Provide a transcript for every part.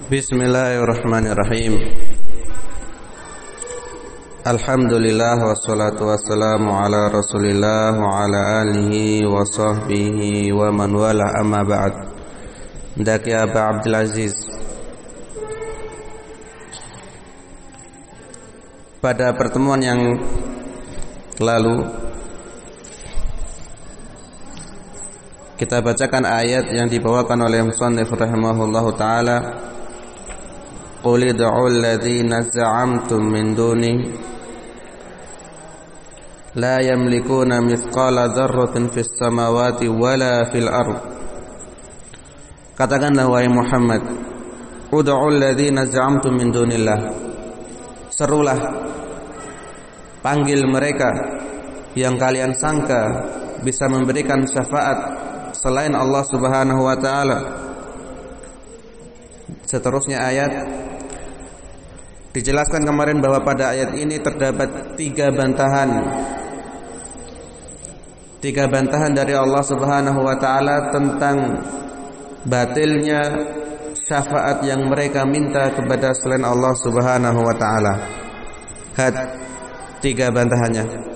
Bismillahirrahmanirrahim. Alhamdulillah wassalatu wassalamu ala Rasulillah wa ala alihi wa sahbihi wa man wala, amma ba'd. Daki Aba Abdul Aziz, pada pertemuan yang lalu kita bacakan ayat yang dibawakan oleh musannif rahimahullahu taala. Qul ud'u alladhina za'amtum min duni la yamlikuna mithqala dzarratin fis samawati wala fil ard. Katakanlah wahai Muhammad, ud'u alladhina za'amtum min dunillah. Serulah, panggil mereka yang kalian sangka bisa memberikan syafaat selain Allah Subhanahu wa taala. Seterusnya ayat dijelaskan kemarin bahwa pada ayat ini terdapat tiga bantahan dari Allah Subhanahu wa taala tentang batilnya syafaat yang mereka minta kepada selain Allah Subhanahu wa taala. Tiga bantahannya.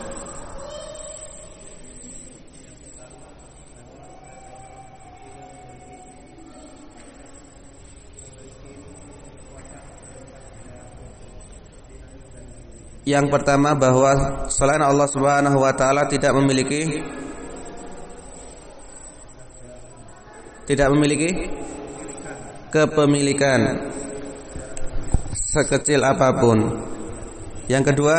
Yang pertama, bahwa selain Allah Subhanahu wa taala tidak memiliki kepemilikan sekecil apapun. Yang kedua,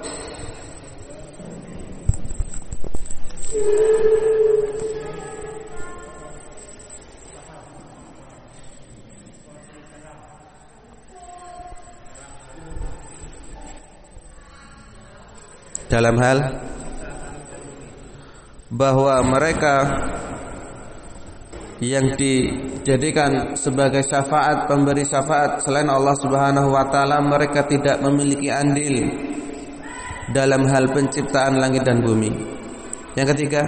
dalam hal bahwa mereka yang dijadikan sebagai syafaat, pemberi syafaat selain Allah Subhanahu wa taala, mereka tidak memiliki andil dalam hal penciptaan langit dan bumi. Yang ketiga,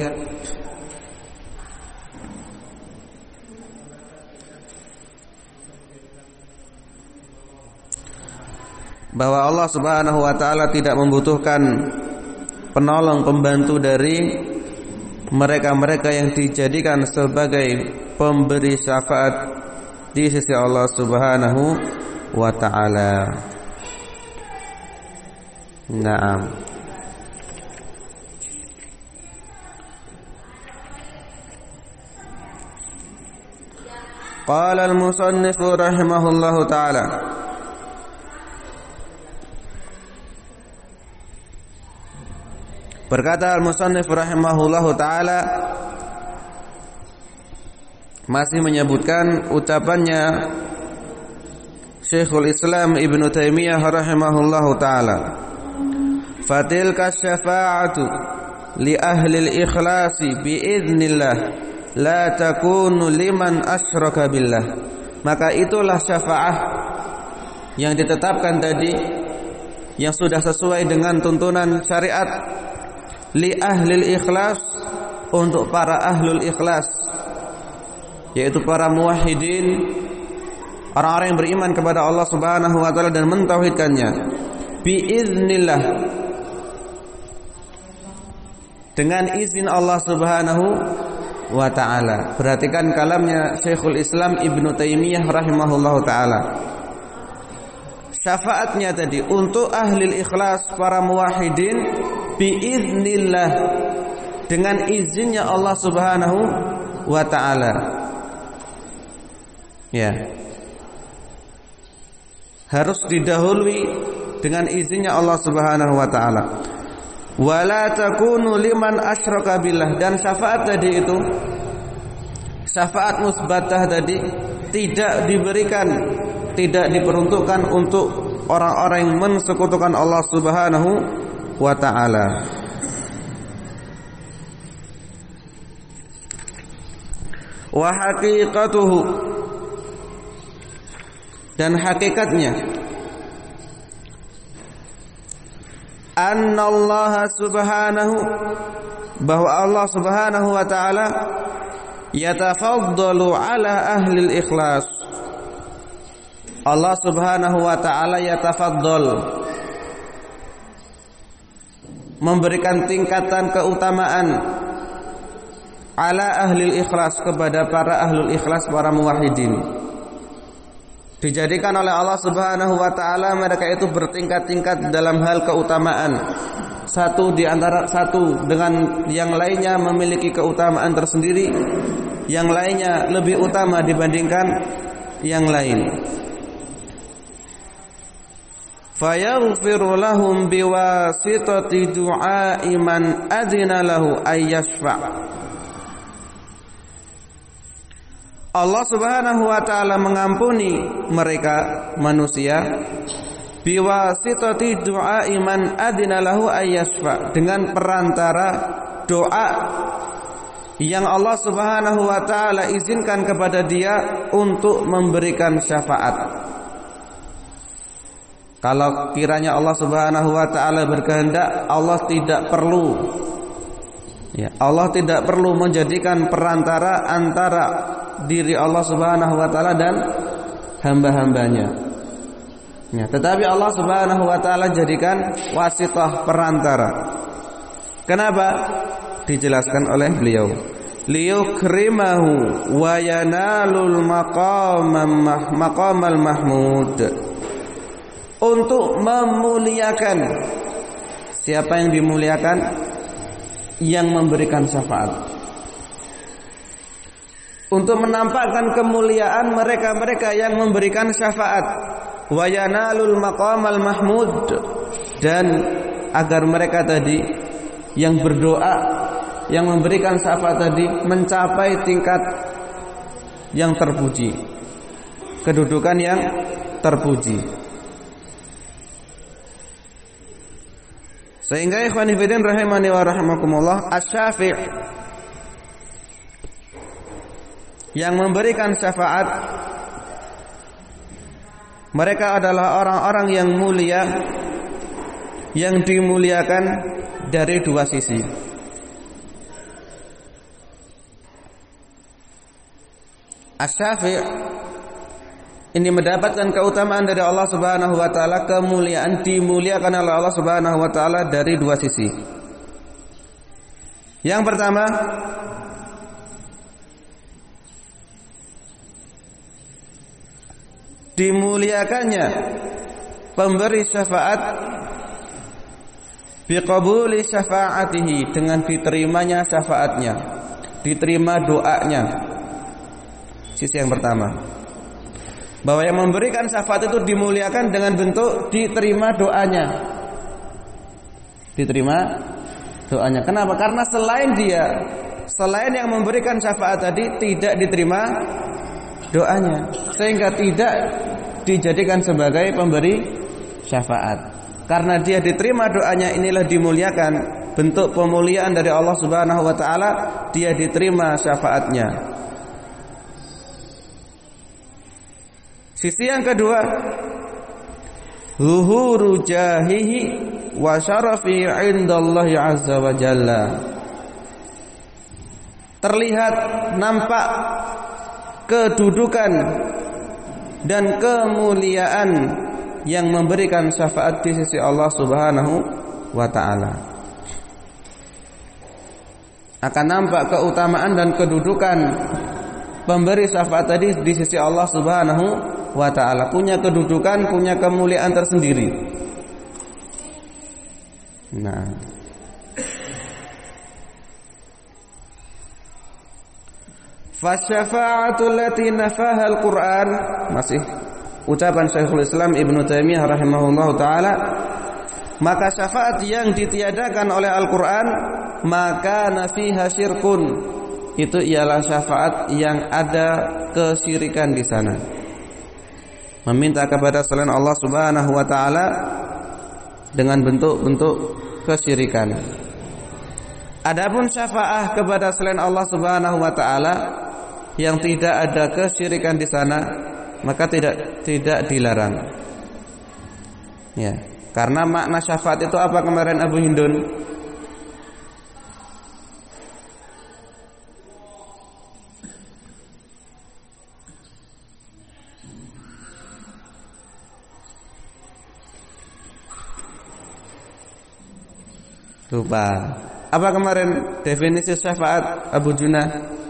bahwa Allah Subhanahu wa taala tidak membutuhkan penolong, pembantu dari mereka-mereka yang dijadikan sebagai pemberi syafaat di sisi Allah Subhanahu wa taala. Naam. Qala al-musannif rahimahullahu taala, berkata al-musannif rahimahullahu ta'ala, masih menyebutkan ucapannya Syekhul Islam Ibnu Taimiyah rahimahullahu ta'ala, fatilka syafa'atu li ahli al-ikhlasi biiznillah la takunu liman asyraka billah. Maka itulah syafa'ah yang ditetapkan tadi, yang sudah sesuai dengan tuntunan syariat, li ahlil ikhlas, untuk para ahlul ikhlas, yaitu para muwahhidin, orang-orang yang beriman kepada Allah Subhanahu wa taala dan mentauhidkannya, biiznillah, dengan izin Allah Subhanahu wa taala. Perhatikan kalamnya Syekhul Islam Ibnu Taimiyah rahimahullahu taala. Syafaatnya tadi untuk ahlul ikhlas, para muwahhidin, biiznillah, dengan izinnya Allah Subhanahu wa taala. Ya. Harus didahului dengan izinnya Allah Subhanahu wa taala. Wala takunu liman asyraka billah, dan syafaat tadi itu, syafaat musbatah tadi, tidak diberikan, tidak diperuntukkan untuk orang-orang yang mensekutukan Allah Subhanahu wa ta'ala. Wa haqiqatuhu, dan hakikatnya, annallaha subhanahu, bahwa Allah Subhanahu wa taala yatafaddalu ala ahli ikhlas, Allah Subhanahu wa taala yatafaddal, memberikan tingkatan keutamaan ala ahlil ikhlas, kepada para ahlul ikhlas, para muwahhidin. Dijadikan oleh Allah Subhanahu wa taala mereka itu bertingkat-tingkat dalam hal keutamaan. Satu dengan yang lainnya memiliki keutamaan tersendiri, yang lainnya lebih utama dibandingkan yang lain. Fayaghfiru lahum biwasitati du'ai man adzina lahu ayyashfa'. Allah Subhanahu wa taala mengampuni mereka manusia biwasitati du'ai man adzina lahu ayyashfa', dengan perantara doa yang Allah Subhanahu wa taala izinkan kepada dia untuk memberikan syafaat. Kalau kiranya Allah Subhanahu wa taala berkehendak, Allah tidak perlu menjadikan perantara antara diri Allah Subhanahu wa taala dan hamba-hambanya. Ya, tetapi Allah Subhanahu wa taala jadikan wasithah, perantara. Kenapa? Dijelaskan oleh beliau. Liyukrimahu wa yanalul maqamal mahmud. Untuk memuliakan. Siapa yang dimuliakan? Yang memberikan syafaat. Untuk menampakkan kemuliaan mereka-mereka yang memberikan syafaat. Wa yanalul maqamal mahmud, dan agar mereka tadi yang berdoa, yang memberikan syafaat tadi mencapai tingkat yang terpuji, kedudukan yang terpuji. Sehingga ikhwan fillah rahimani wa rahimakumullah, asy-syafi' yang memberikan syafaat, mereka adalah orang-orang yang mulia, yang dimuliakan dari dua sisi. Asy-syafi' ini mendapatkan keutamaan dari Allah Subhanahu wa taala, kemuliaan, dimuliakan oleh Allah Subhanahu wa taala dari dua sisi. Yang pertama, dimuliakannya pemberi syafaat biqabuli syafaatihi, dengan diterimanya syafaatnya, diterima doanya. Sisi yang pertama, bahwa yang memberikan syafaat itu dimuliakan dengan bentuk diterima doanya. Diterima doanya. Kenapa? Karena selain yang memberikan syafaat tadi tidak diterima doanya, sehingga tidak dijadikan sebagai pemberi syafaat. Karena dia diterima doanya, inilah dimuliakan, bentuk pemuliaan dari Allah Subhanahu wa taala, dia diterima syafaatnya. Sisi yang kedua, zuhuru jahihi wa syarafi indallahi azza wa jalla. Terlihat, nampak kedudukan dan kemuliaan yang memberikan syafaat di sisi Allah Subhanahu wa taala. Akan nampak keutamaan dan kedudukan pemberi syafaat tadi di sisi Allah Subhanahu wa ta'ala, punya kedudukan, punya kemuliaan tersendiri. Nah, fasyafa'atul lati nafaha al-Qur'an, masih ucapan Syekhul Islam Ibnu Taimiyah rahimahullahu taala, maka syafaat yang ditiadakan oleh Al-Qur'an, maka nafiha syirkun, itu ialah syafaat yang ada kesyirikan di sana. Meminta kepada selain Allah Subhanahu wa taala dengan bentuk-bentuk kesyirikan. Adapun syafaah kepada selain Allah Subhanahu wa taala yang tidak ada kesyirikan di sana, maka tidak dilarang. Ya, karena makna syafaat itu apa kemarin Abu Hindun? Lupa. Apa kemarin definisi syafaat Abu Junah?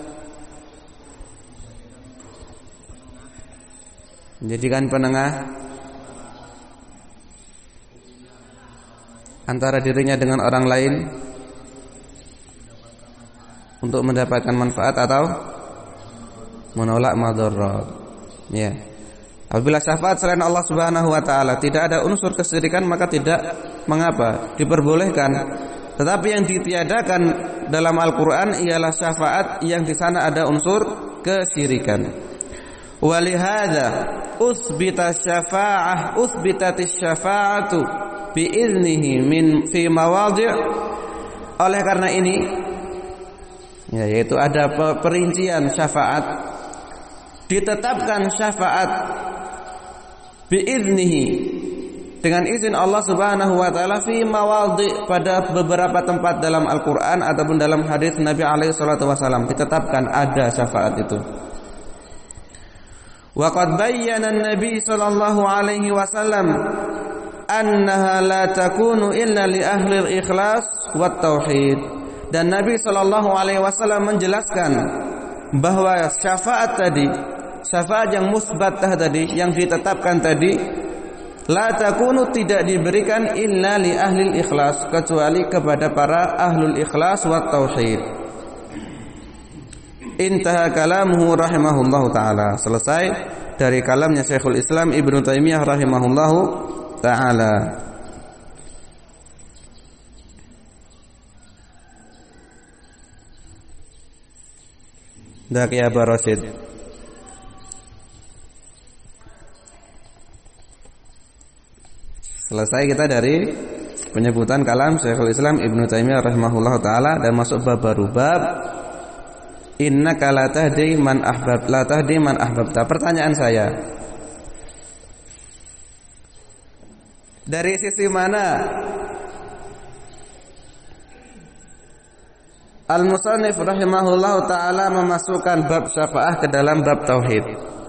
Menjadikan penengah antara dirinya dengan orang lain untuk mendapatkan manfaat atau menolak madarat. Ya. Apabila syafaat selain Allah Subhanahu wa taala tidak ada unsur kesyirikan, maka tidak mengapa, diperbolehkan. Tetapi yang ditiadakan dalam Al-Qur'an ialah syafaat yang di sana ada unsur kesyirikan. Walihada uthbitatis syafa'atu biiznihi min fi mawadhi'. Oleh karena ini, ya, yaitu ada perincian syafaat, ditetapkan syafaat biiznihi dengan izin Allah Subhanahu wa taala fi mawadhi', pada beberapa tempat dalam Al-Qur'an ataupun dalam hadis Nabi alaihi salatu wasallam ditetapkan ada syafaat itu. Wa qad bayyana an-nabi sallallahu alaihi wasallam annaha la takunu illa li ahli al-ikhlas wat tauhid. Dan Nabi sallallahu alaihi wasallam menjelaskan bahwa syafaat tadi, syafaat yang musbatah tadi, yang ditetapkan tadi, la takunu, tidak diberikan illa li ahli al-ikhlas, kecuali kepada para ahlul ikhlas wat tauhid. Intaha kalamuhu rahimahullahu ta'ala. Selesai dari kalamnya Syekhul Islam Ibnu Taimiyah rahimahullahu ta'ala. Dak ya Aba Rasyid. Selesai kita dari penyebutan kalam Syekhul Islam Ibnu Taimiyah rahimahullahu ta'ala, dan masuk bab baru, bab innaka la tahdi man ahbabta. Pertanyaan saya, dari sisi mana Al-Musannif rahimahullahu ta'ala memasukkan bab syafaah ke dalam bab tauhid?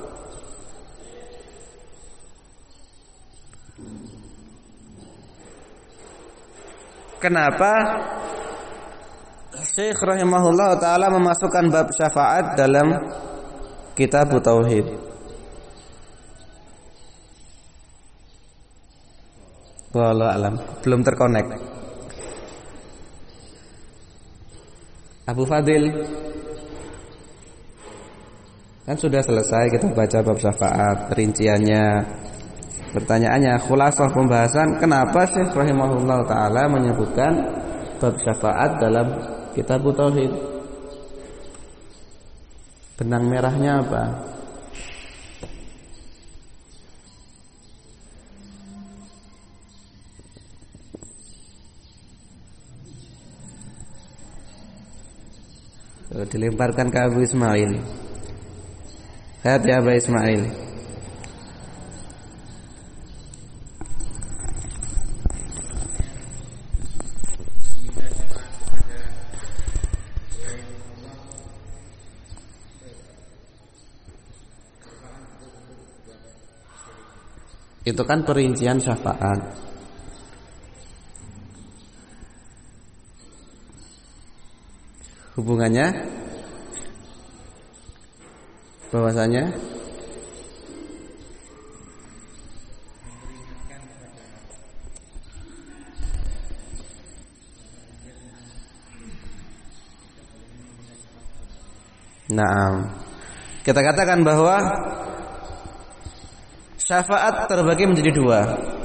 Kenapa Syekh rahimahullah ta'ala memasukkan bab syafaat dalam kitab tauhid? Wallahu alam, belum terkonek. Abu Fadil, kan sudah selesai kita baca bab syafaat, perinciannya. Pertanyaannya, khulasah pembahasan, kenapa Syekh rahimahullah ta'ala menyebutkan bab syafaat dalam kitab tauhid? Benang merahnya apa? Dilemparkan ke Abu Ismail. Lihat ya Abu Ismail. Itu kan perincian syafaat. Hubungannya bahwasanya kita katakan bahwa syafaat terbagi menjadi dua.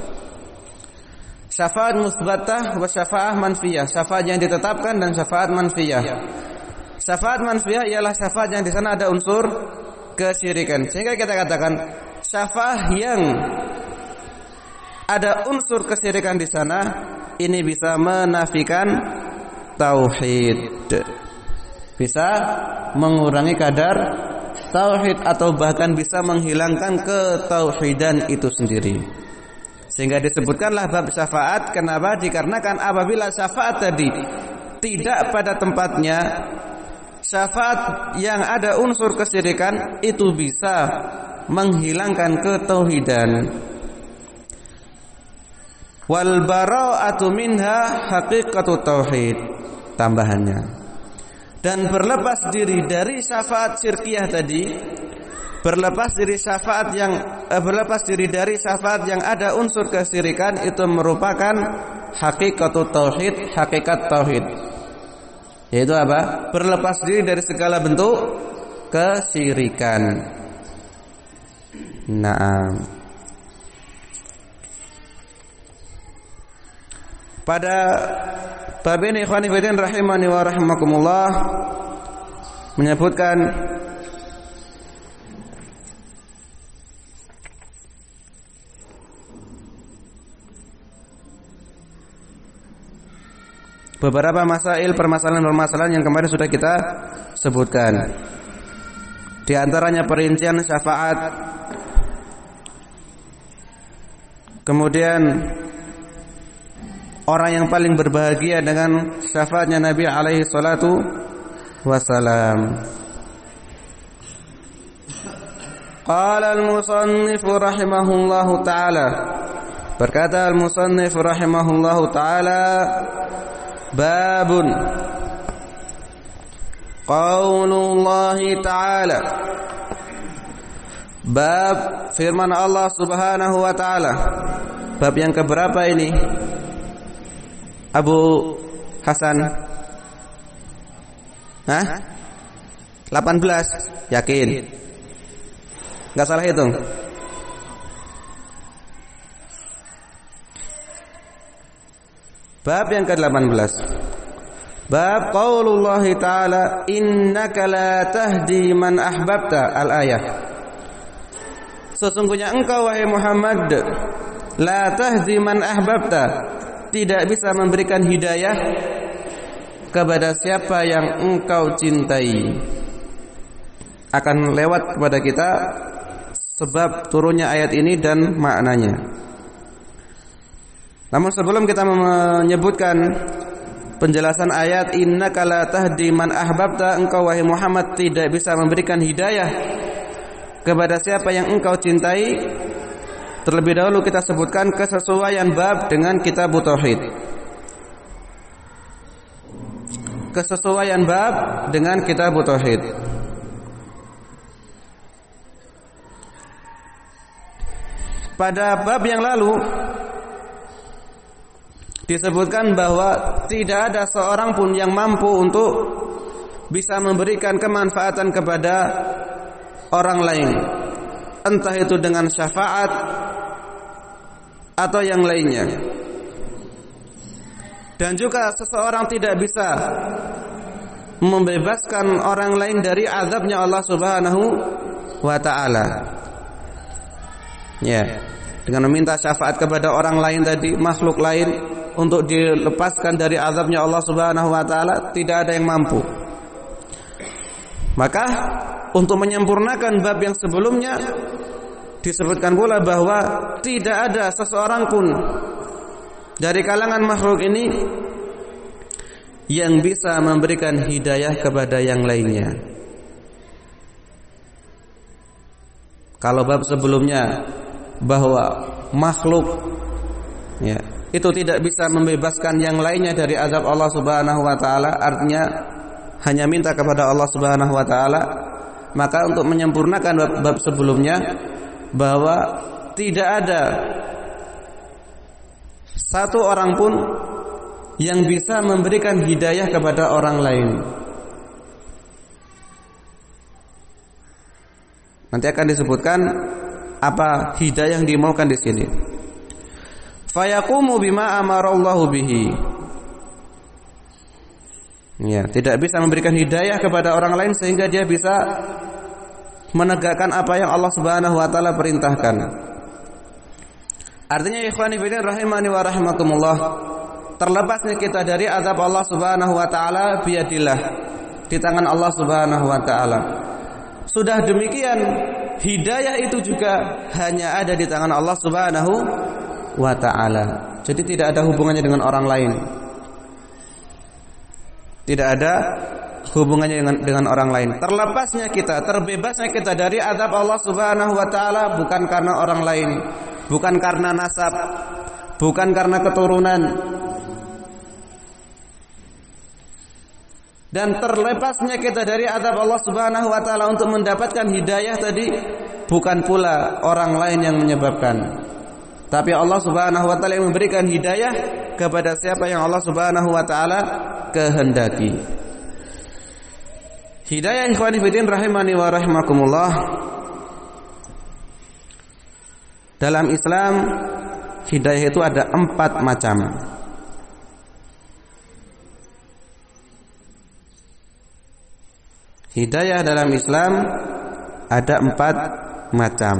Syafaat musbatah wa syafaat manfiyah. Syafaat yang ditetapkan dan syafaat manfiyah. Syafaat manfiyah ialah syafaat yang di sana ada unsur kesyirikan. Sehingga kita katakan syafaat yang ada unsur kesyirikan di sana, ini bisa menafikan tauhid. Bisa mengurangi kadar tauhid atau bahkan bisa menghilangkan ketauhidan itu sendiri. Sehingga disebutkanlah bab syafaat. Kenapa? Dikarenakan apabila syafaat tadi tidak pada tempatnya, syafaat yang ada unsur kesyirikan itu bisa menghilangkan ketauhidan. wal bara'atu minha haqiqatut tauhid. Tambahannya, dan berlepas diri dari syafaat syirkiyah tadi, berlepas diri dari syafaat yang ada unsur kesyirikan, itu merupakan haqiqatut tauhid, hakikat tauhid. Yaitu apa? Berlepas diri dari segala bentuk kesyirikan. Naam. Pada bab ini ikhwani fillah rahimani wa rahimakumullah menyebutkan beberapa permasalahan yang kemarin sudah kita sebutkan. Di antaranya perincian syafaat, kemudian orang yang paling berbahagia dengan syafaatnya Nabi alaihi salatu wassalam. Qala al-musannif rahimahullahu ta'ala, berkata al-musannif rahimahullahu ta'ala, babun qaulullahi ta'ala, bab firman Allah subhanahu wa ta'ala. Bab yang keberapa ini Abu Hasan? 18, yakin? Enggak salah hitung? Bab yang ke-18. Bab qaulullahi ta'ala, innaka la tahdi man ahbabta, al-ayah. Sesungguhnya engkau wahai Muhammad, la tahdi man ahbabta, tidak bisa memberikan hidayah kepada siapa yang engkau cintai. Akan lewat kepada kita sebab turunnya ayat ini dan maknanya. Namun sebelum kita menyebutkan penjelasan ayat innaka la tahdi man ahbabta, engkau wahai Muhammad tidak bisa memberikan hidayah kepada siapa yang engkau cintai, terlebih dahulu kita sebutkan kesesuaian bab dengan kitab tauhid. Kesesuaian bab dengan kitab tauhid. Pada bab yang lalu disebutkan bahwa tidak ada seorang pun yang mampu untuk bisa memberikan kemanfaatan kepada orang lain, entah itu dengan syafaat atau yang lainnya. Dan juga seseorang tidak bisa membebaskan orang lain dari azabnya Allah Subhanahu wa ta'ala. Ya, dengan meminta syafaat kepada orang lain tadi, makhluk lain, untuk dilepaskan dari azabnya Allah Subhanahu wa ta'ala, tidak ada yang mampu. Maka untuk menyempurnakan bab yang sebelumnya, disebutkan pula bahwa tidak ada seseorang pun dari kalangan makhluk ini yang bisa memberikan hidayah kepada yang lainnya. Kalau bab sebelumnya bahwa makhluk ya, itu tidak bisa membebaskan yang lainnya dari azab Allah Subhanahu wa ta'ala, artinya hanya minta kepada Allah Subhanahu wa ta'ala. Maka untuk menyempurnakan bab sebelumnya, bahwa tidak ada satu orang pun yang bisa memberikan hidayah kepada orang lain. Nanti akan disebutkan apa hidayah yang dimaukan di sini. Fayaqumu bima amarallahu bihi. Ya, tidak bisa memberikan hidayah kepada orang lain sehingga dia bisa menegakkan apa yang Allah Subhanahu wa taala perintahkan. Artinya ikhwani fillah rahimani wa rahimakumullah, terlepasnya kita dari azab Allah Subhanahu wa taala biadillah, di tangan Allah Subhanahu wa taala. Sudah demikian, hidayah itu juga hanya ada di tangan Allah Subhanahu wa ta'ala. Jadi tidak ada hubungannya dengan orang lain. Tidak ada hubungannya dengan orang lain. Terlepasnya kita, terbebasnya kita dari azab Allah Subhanahu wa ta'ala bukan karena orang lain, bukan karena nasab, bukan karena keturunan. Dan terlepasnya kita dari azab Allah Subhanahu wa taala untuk mendapatkan hidayah tadi bukan pula orang lain yang menyebabkan, tapi Allah Subhanahu wa taala yang memberikan hidayah kepada siapa yang Allah Subhanahu wa taala kehendaki. Hidayah ikhwani fillah rahimani wa rahimakumullah. Dalam Islam hidayah itu ada 4 macam. Hidayah dalam Islam ada 4 macam.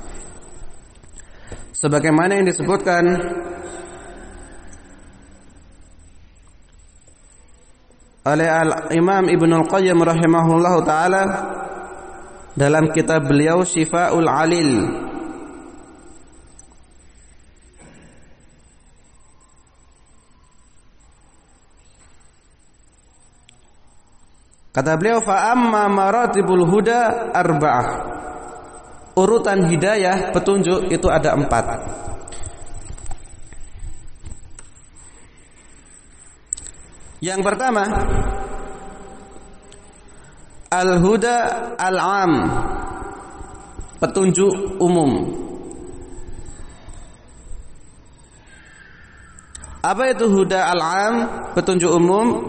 Sebagaimana yang disebutkan oleh Al-Imam Ibnul Qayyim rahimahullahu taala dalam kitab beliau Syifaul Alil. Kata beliau, fa amma maratibul huda arba'ah. Urutan hidayah, petunjuk itu ada 4. Yang pertama, al-huda al-am, petunjuk umum. Apa itu huda al-am, petunjuk umum?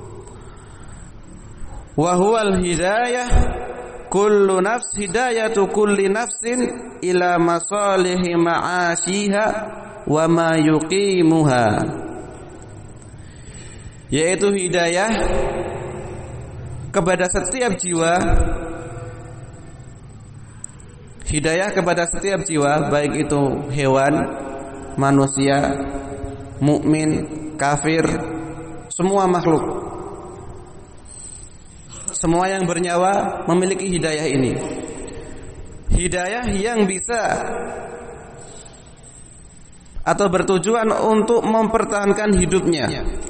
Wa huwal hidayah kullu nafs, hidayatu kulli nafsin ila masalihi ma'asyiha wa ma yuqimuha, yaitu hidayah kepada setiap jiwa, hidayah kepada setiap jiwa, baik itu hewan, manusia, mukmin, kafir, semua makhluk, semua yang bernyawa memiliki hidayah ini. Hidayah yang bisa atau bertujuan untuk mempertahankan hidupnya.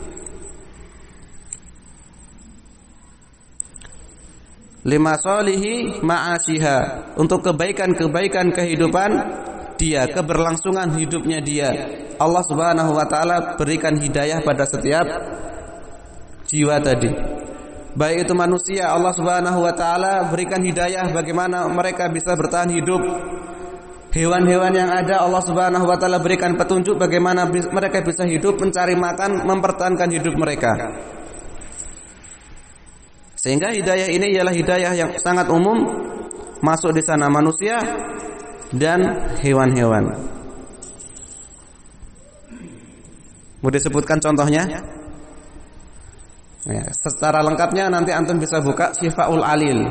Lima solihi ma'asyiha, untuk kebaikan-kebaikan kehidupan dia, keberlangsungan hidupnya dia. Allah Subhanahu wa taala berikan hidayah pada setiap jiwa tadi. Baik itu manusia, Allah Subhanahu wa taala berikan hidayah bagaimana mereka bisa bertahan hidup. Hewan-hewan yang ada, Allah Subhanahu wa taala berikan petunjuk bagaimana mereka bisa hidup, mencari makan, mempertahankan hidup mereka. Sehingga hidayah ini ialah hidayah yang sangat umum, masuk di sana manusia dan hewan-hewan. Mau disebutkan contohnya? Ya, secara lengkapnya nanti antum bisa buka Syifaul Alil.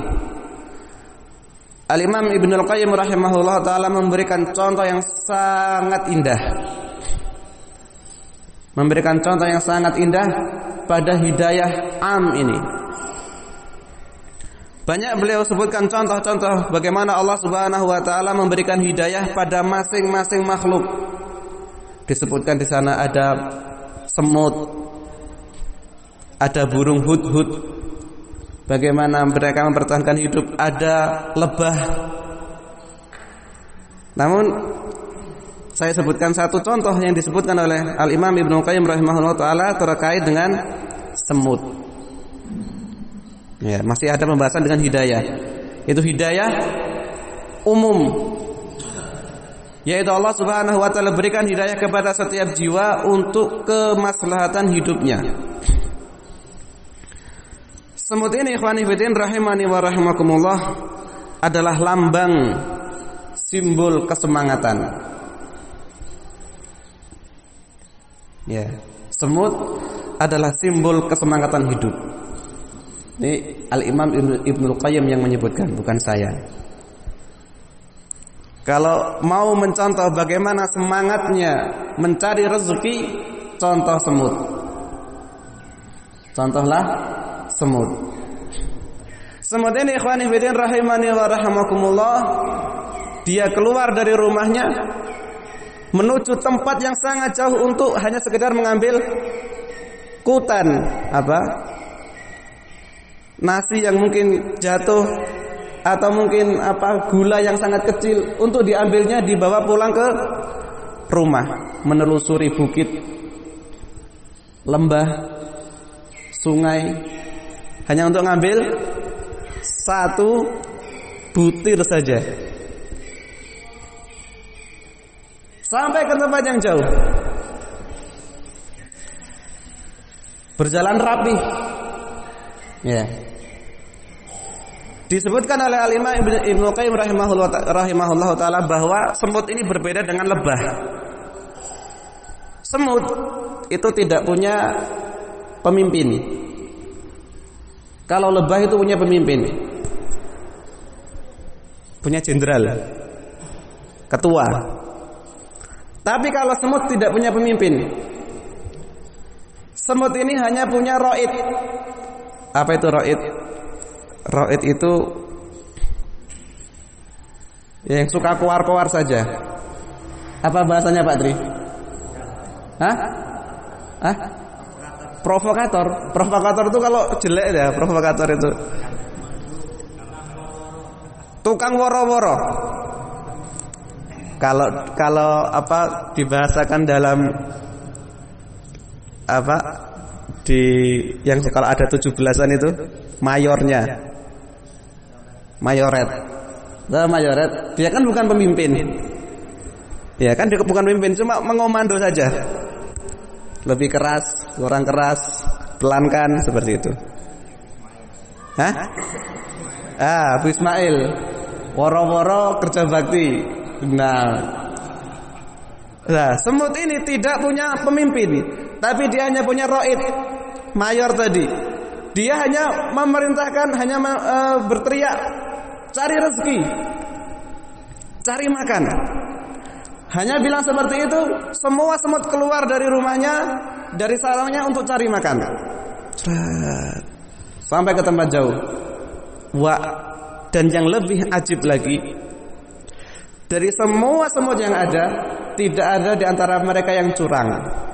Al-Imam Ibnul Qayyim rahimahullah taala memberikan contoh yang sangat indah. Memberikan contoh yang sangat indah pada hidayah am ini. Banyak beliau sebutkan contoh-contoh bagaimana Allah Subhanahu wa taala memberikan hidayah pada masing-masing makhluk. Disebutkan di sana ada semut, ada burung hudhud, bagaimana mereka mempertahankan hidup, ada lebah. Namun saya sebutkan satu contoh yang disebutkan oleh Al-Imam Ibnu Qayyim rahimahullah taala terkait dengan semut. Ya, masih ada pembahasan dengan hidayah. Itu hidayah umum, yaitu Allah Subhanahu wa taala berikan hidayah kepada setiap jiwa untuk kemaslahatan hidupnya. Semut ini ikhwani fillah rahimani wa rahimakumullah adalah lambang, simbol kesemangatan. Ya, semut adalah simbol kesemangatan hidup. Ini Al-Imam Ibnul Qayyim yang menyebutkan, bukan saya. Kalau mau mencontoh bagaimana semangatnya mencari rezeki, contoh semut. Contohlah semut. Semut ini ikhwani fillah rahimani wa rahimakumullah, dia keluar dari rumahnya menuju tempat yang sangat jauh untuk hanya sekedar mengambil kutan, nasi yang mungkin jatuh atau mungkin gula yang sangat kecil, untuk diambilnya dibawa pulang ke rumah, menelusuri bukit, lembah, sungai, hanya untuk ngambil satu butir saja. Sampai ke tempat yang jauh. Berjalan rapi. Ya. Disebutkan oleh Al-Imam Ibnu Qayyim rahimahullah taala bahwa semut ini berbeda dengan lebah. Semut itu tidak punya pemimpin. Kalau lebah itu punya pemimpin. Punya jenderal, ketua. Tapi kalau semut tidak punya pemimpin. Semut ini hanya punya roid. Apa itu roid? Roid itu yang suka keluar-keluar saja. Apa bahasanya Pak Tri? Hah? Hah? Provokator. Provokator itu kalau jelek ya, provokator itu. Tukang woro-woro. Kalau apa dibahasakan dalam apa di yang kalau ada 17-an itu mayornya. Mayoret. Nah, mayoret, dia kan bukan pemimpin. Ya kan dia bukan pemimpin, cuma mengomando saja. Lebih keras, kurang keras, pelankan seperti itu. Hah? Abu Ismail, woro-woro kerja bakti. Nah, semut ini tidak punya pemimpin, tapi dia hanya punya roid, mayor tadi. Dia hanya memerintahkan, hanya berteriak, cari rezeki, cari makan. Hanya bilang seperti itu, semua semut keluar dari rumahnya, dari sarangnya untuk cari makan. Sampai ke tempat jauh. Dan yang lebih ajib lagi, dari semua semut yang ada, tidak ada di antara mereka yang curang.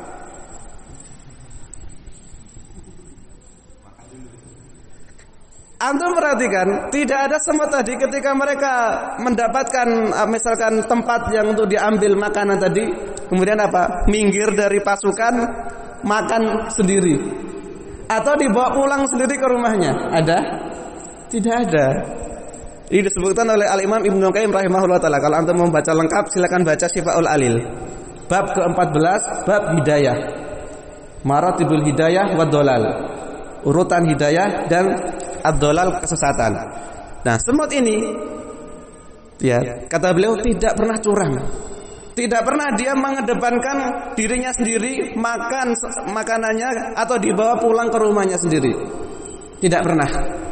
Antum perhatikan, tidak ada semut tadi ketika mereka mendapatkan misalkan tempat yang untuk diambil makanan tadi, kemudian apa? Minggir dari pasukan, makan sendiri, atau dibawa pulang sendiri ke rumahnya. Ada? Tidak ada. Ini disebutkan oleh Al-Imam Ibnu Qayyim rahimahullah taala. Kalau antum mau baca lengkap, silakan baca Syifaul Alil. Bab ke-14, bab hidayah. Maratibul hidayah wa dhalal. Urutan hidayah dan ad-dhalal, kesesatan. Nah, semut ini ya, kata beliau tidak pernah curang. Tidak pernah dia mengedepankan dirinya sendiri, makan makanannya atau dibawa pulang ke rumahnya sendiri. Tidak pernah.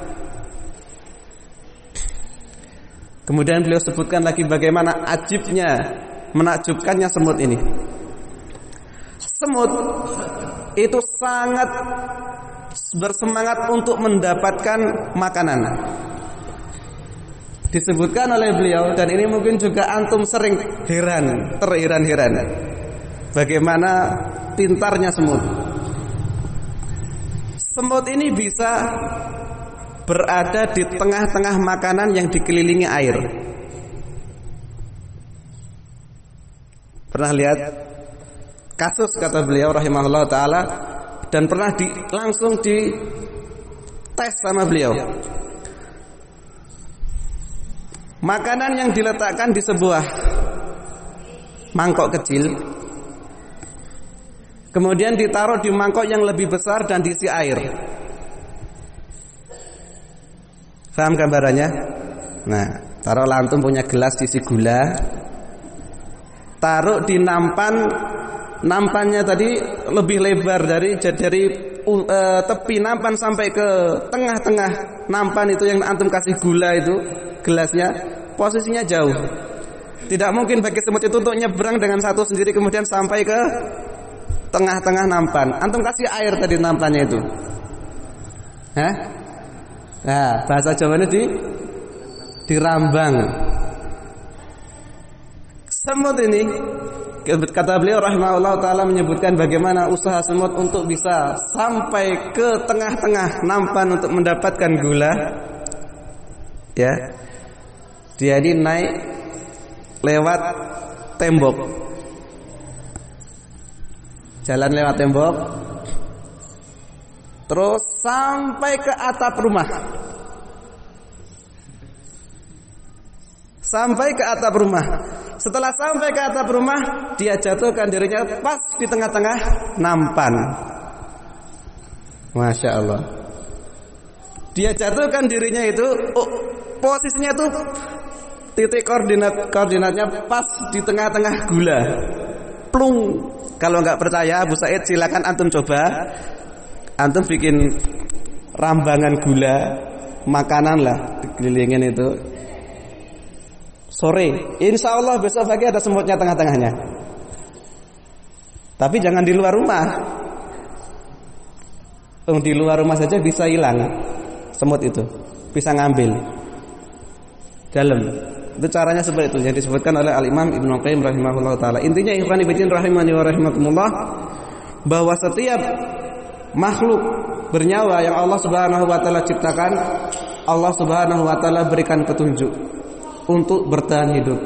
Kemudian beliau sebutkan lagi bagaimana ajibnya, menakjubkannya semut ini. Semut itu sangat bersemangat untuk mendapatkan makanan. Disebutkan oleh beliau, dan ini mungkin juga antum sering terheran-heran bagaimana pintarnya semut. Semut ini bisa berada di tengah-tengah makanan yang dikelilingi air. Pernah lihat kasus, kata beliau rahimahullah taala, dan pernah langsung dites sama beliau. Makanan yang diletakkan di sebuah mangkok kecil, kemudian ditaruh di mangkok yang lebih besar dan diisi air. Paham gambarannya? Nah, taruh antum punya gelas diisi gula, taruh di nampannya tadi lebih lebar dari tepi nampan sampai ke tengah-tengah nampan itu yang antum kasih gula itu, gelasnya posisinya jauh. Tidak mungkin bagi semut itu untuk nyebrang dengan satu sendiri kemudian sampai ke tengah-tengah nampan. Antum kasih air tadi nampannya itu. Hah? Nah, bahasa Jawanya dirambang. Semut ini, kata beliau rahimahullah taala, menyebutkan bagaimana usaha semut untuk bisa sampai ke tengah-tengah nampan untuk mendapatkan gula. Ya. Dia ini naik lewat tembok. jalan lewat tembok, terus sampai ke atap rumah. Sampai ke atap rumah. Setelah sampai ke atap rumah, dia jatuhkan dirinya pas di tengah-tengah nampan. Masya Allah. Dia jatuhkan dirinya itu, posisinya itu titik koordinatnya pas di tengah-tengah gula. Plung. Kalau nggak percaya, Abu Said silakan antum coba. Antum bikin rambangan gula, makanan lah, dikelilingin itu. Sore, insya Allah besok pagi ada semutnya tengah-tengahnya. Tapi jangan di luar rumah. Di luar rumah saja bisa hilang semut itu, bisa ngambil dalam. Itu caranya seperti itu yang disebutkan oleh Al-Imam Ibnu Qayyim rahimahullah taala. Intinya ikhwan fillah rahimani wa rahimakumullah, bahwa setiap makhluk bernyawa yang Allah Subhanahu wa taala ciptakan, Allah Subhanahu wa taala berikan petunjuk untuk bertahan hidup.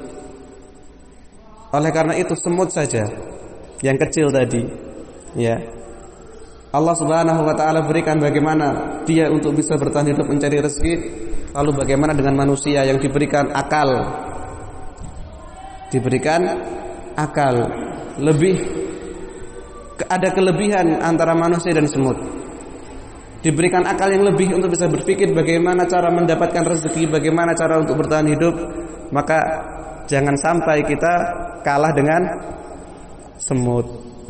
Oleh karena itu semut saja yang kecil tadi, ya, Allah Subhanahu wa taala berikan bagaimana dia untuk bisa bertahan hidup mencari rezeki. Lalu bagaimana dengan manusia yang diberikan akal? Diberikan akal, lebih ada kelebihan antara manusia dan semut. Diberikan akal yang lebih untuk bisa berpikir bagaimana cara mendapatkan rezeki, bagaimana cara untuk bertahan hidup. Maka jangan sampai kita kalah dengan semut.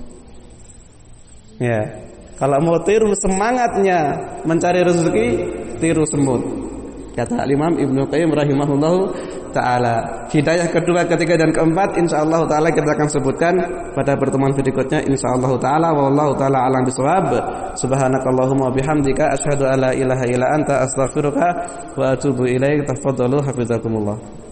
Ya, kalau mau tiru semangatnya mencari rezeki, tiru semut. Kata Imam Ibnu Qayyim rahimahullahu taala. Hidayah kedua, ketiga dan keempat insyaallah taala kita akan sebutkan pada pertemuan berikutnya insyaallah taala. Wallahu taala a'lam bishawab. Subhanakallahumma bihamdika asyhadu alla ilaha illa anta astaghfiruka wa atubu ilaik. Tafadhalu hafizakumullah.